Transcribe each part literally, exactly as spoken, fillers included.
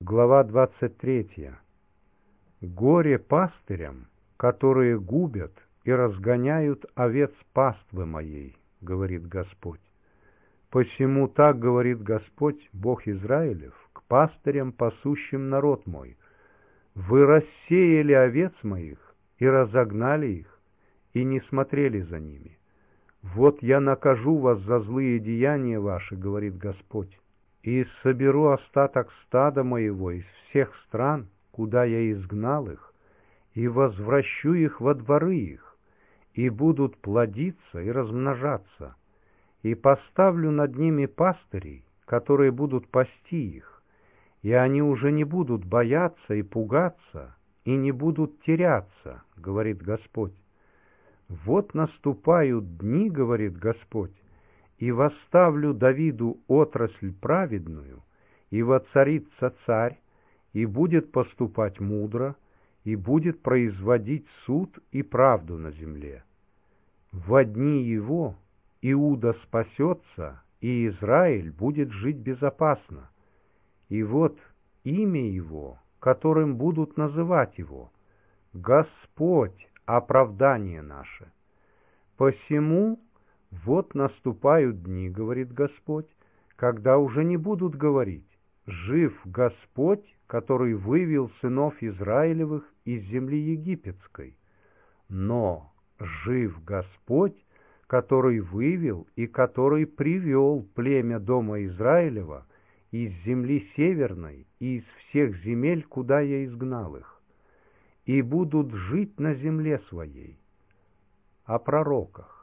Глава двадцать третья. Горе пастырям, которые губят и разгоняют овец паствы моей, говорит Господь. Посему так говорит Господь, Бог Израилев, к пастырям, пасущим народ мой: вы рассеяли овец моих и разогнали их, и не смотрели за ними. Вот я накажу вас за злые деяния ваши, говорит Господь, и соберу остаток стада моего из всех стран, куда я изгнал их, и возвращу их во дворы их, и будут плодиться и размножаться, и поставлю над ними пастырей, которые будут пасти их, и они уже не будут бояться и пугаться, и не будут теряться, говорит Господь. Вот наступают дни, говорит Господь, и восставлю Давиду отрасль праведную, и воцарится царь, и будет поступать мудро, и будет производить суд и правду на земле. Во дни его Иуда спасется, и Израиль будет жить безопасно. И вот имя его, которым будут называть его: Господь, оправдание наше. Посему вот наступают дни, говорит Господь, когда уже не будут говорить: жив Господь, который вывел сынов Израилевых из земли египетской, но жив Господь, который вывел и который привел племя дома Израилева из земли северной и из всех земель, куда я изгнал их, и будут жить на земле своей. О пророках.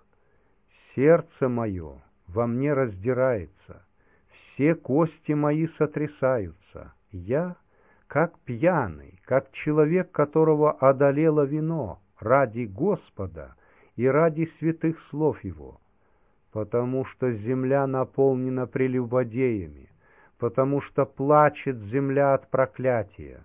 Сердце мое во мне раздирается, все кости мои сотрясаются. Я, как пьяный, как человек, которого одолело вино, ради Господа и ради святых слов Его, потому что земля наполнена прелюбодеями, потому что плачет земля от проклятия.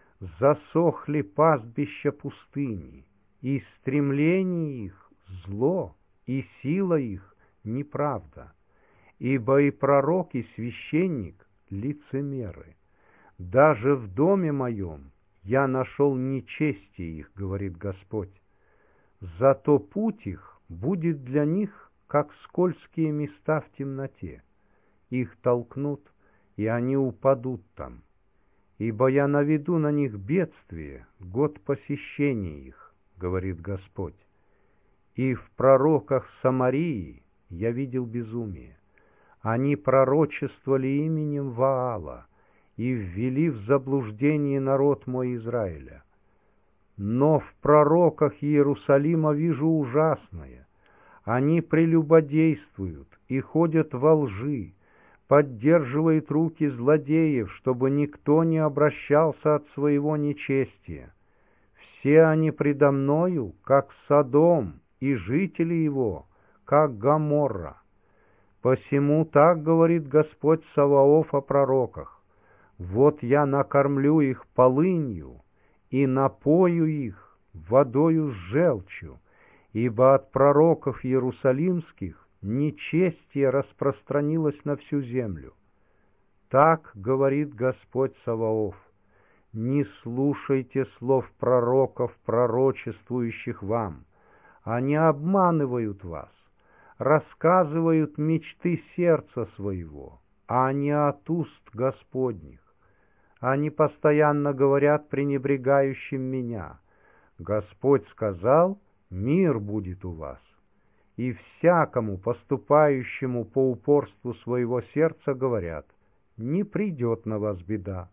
Засохли пастбища пустыни, и стремление их — зло, и сила их — неправда, ибо и пророк, и священник — лицемеры. Даже в доме моем я нашел нечестие их, говорит Господь. Зато путь их будет для них, как скользкие места в темноте. Их толкнут, и они упадут там. Ибо я наведу на них бедствие, год посещения их, говорит Господь. И в пророках Самарии я видел безумие. Они пророчествовали именем Ваала и ввели в заблуждение народ мой Израиля. Но в пророках Иерусалима вижу ужасное. Они прелюбодействуют и ходят во лжи, поддерживают руки злодеев, чтобы никто не обращался от своего нечестия. Все они предо мною, как Содом, и жители его, как Гоморра. Посему так говорит Господь Саваоф о пророках: вот я накормлю их полынью и напою их водою с желчью, ибо от пророков иерусалимских нечестие распространилось на всю землю. Так говорит Господь Саваоф: не слушайте слов пророков, пророчествующих вам. Они обманывают вас, рассказывают мечты сердца своего, а не от уст Господних. Они постоянно говорят пренебрегающим меня: Господь сказал, мир будет у вас. И всякому поступающему по упорству своего сердца говорят: не придет на вас беда.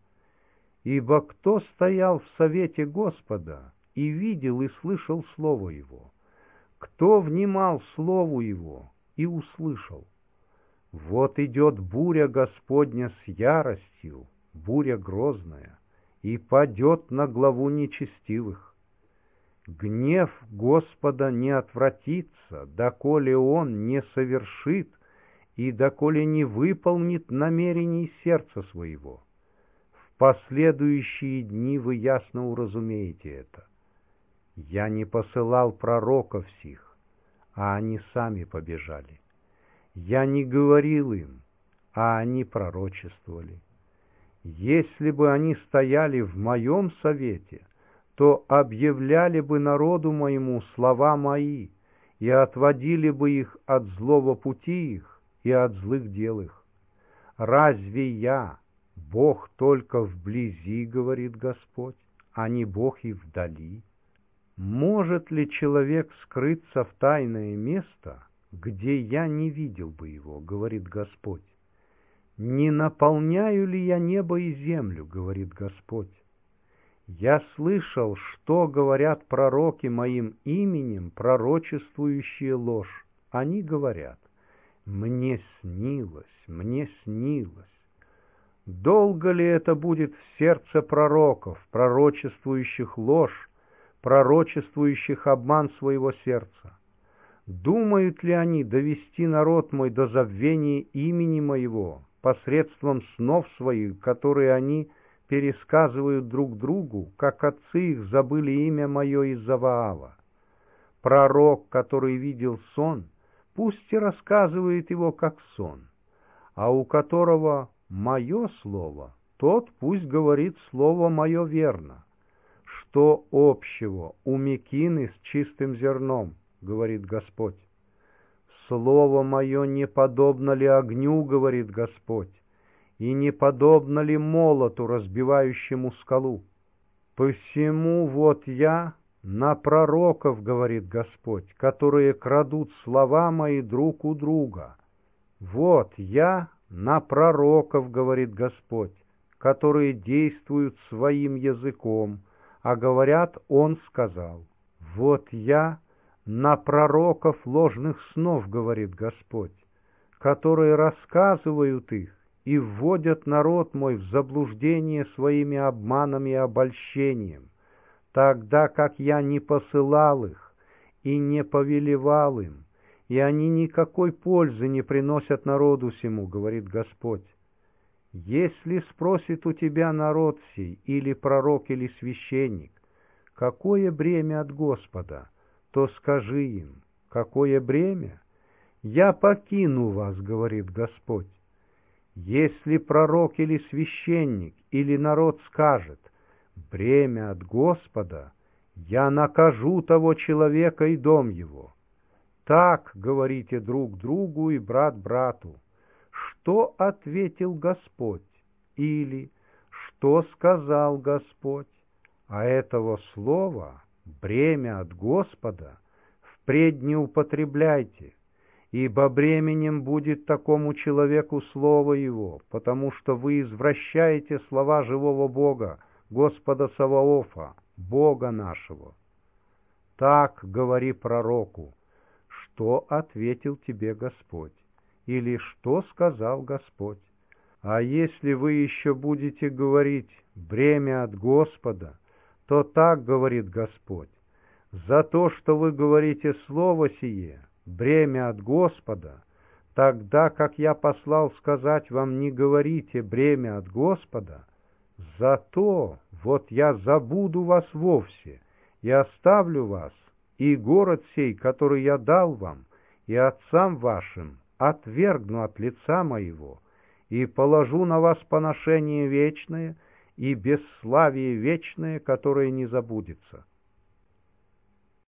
Ибо кто стоял в совете Господа и видел и слышал слово Его? Кто внимал слову Его и услышал? Вот идет буря Господня с яростью, буря грозная, и падет на главу нечестивых. Гнев Господа не отвратится, доколе Он не совершит и доколе не выполнит намерений сердца своего. В последующие дни вы ясно уразумеете это. Я не посылал пророков сих, а они сами побежали. Я не говорил им, а они пророчествовали. Если бы они стояли в моем совете, то объявляли бы народу моему слова мои, и отводили бы их от злого пути их и от злых дел их. Разве я, Бог только вблизи, говорит Господь, а не Бог и вдали? Может ли человек скрыться в тайное место, где я не видел бы его, говорит Господь? Не наполняю ли я небо и землю, говорит Господь? Я слышал, что говорят пророки моим именем, пророчествующие ложь. Они говорят: мне снилось, мне снилось. Долго ли это будет в сердце пророков, пророчествующих ложь, пророчествующих обман своего сердца? Думают ли они довести народ мой до забвения имени моего посредством снов своих, которые они пересказывают друг другу, как отцы их забыли имя мое из-за Ваала? Пророк, который видел сон, пусть и рассказывает его как сон, а у которого мое слово, тот пусть говорит слово мое верно. Что общего у мекины с чистым зерном, говорит Господь? Слово мое не подобно ли огню, говорит Господь, и не подобно ли молоту, разбивающему скалу? Посему вот я на пророков, говорит Господь, которые крадут слова мои друг у друга. Вот я на пророков, говорит Господь, которые действуют своим языком, а говорят: Он сказал. Вот я на пророков ложных снов, говорит Господь, которые рассказывают их и вводят народ мой в заблуждение своими обманами и обольщением, тогда как я не посылал их и не повелевал им, и они никакой пользы не приносят народу сему, говорит Господь. Если спросит у тебя народ сей, или пророк, или священник, какое бремя от Господа, то скажи им: какое бремя? Я покину вас, говорит Господь. Если пророк или священник, или народ скажет: бремя от Господа, я накажу того человека и дом его. Так говорите друг другу и брат брату. Что ответил Господь? Или что сказал Господь? А этого слова, бремя от Господа, впредь не употребляйте, ибо бременем будет такому человеку слово его, потому что вы извращаете слова живого Бога, Господа Саваофа, Бога нашего. Так говори пророку: что ответил тебе Господь? Или что сказал Господь? А если вы еще будете говорить: бремя от Господа, то так говорит Господь: за то, что вы говорите слово сие, бремя от Господа, тогда как я послал сказать вам: не говорите бремя от Господа, зато вот я забуду вас вовсе и оставлю вас, и город сей, который я дал вам, и отцам вашим, отвергну от лица моего, и положу на вас поношение вечное и бесславие вечное, которое не забудется.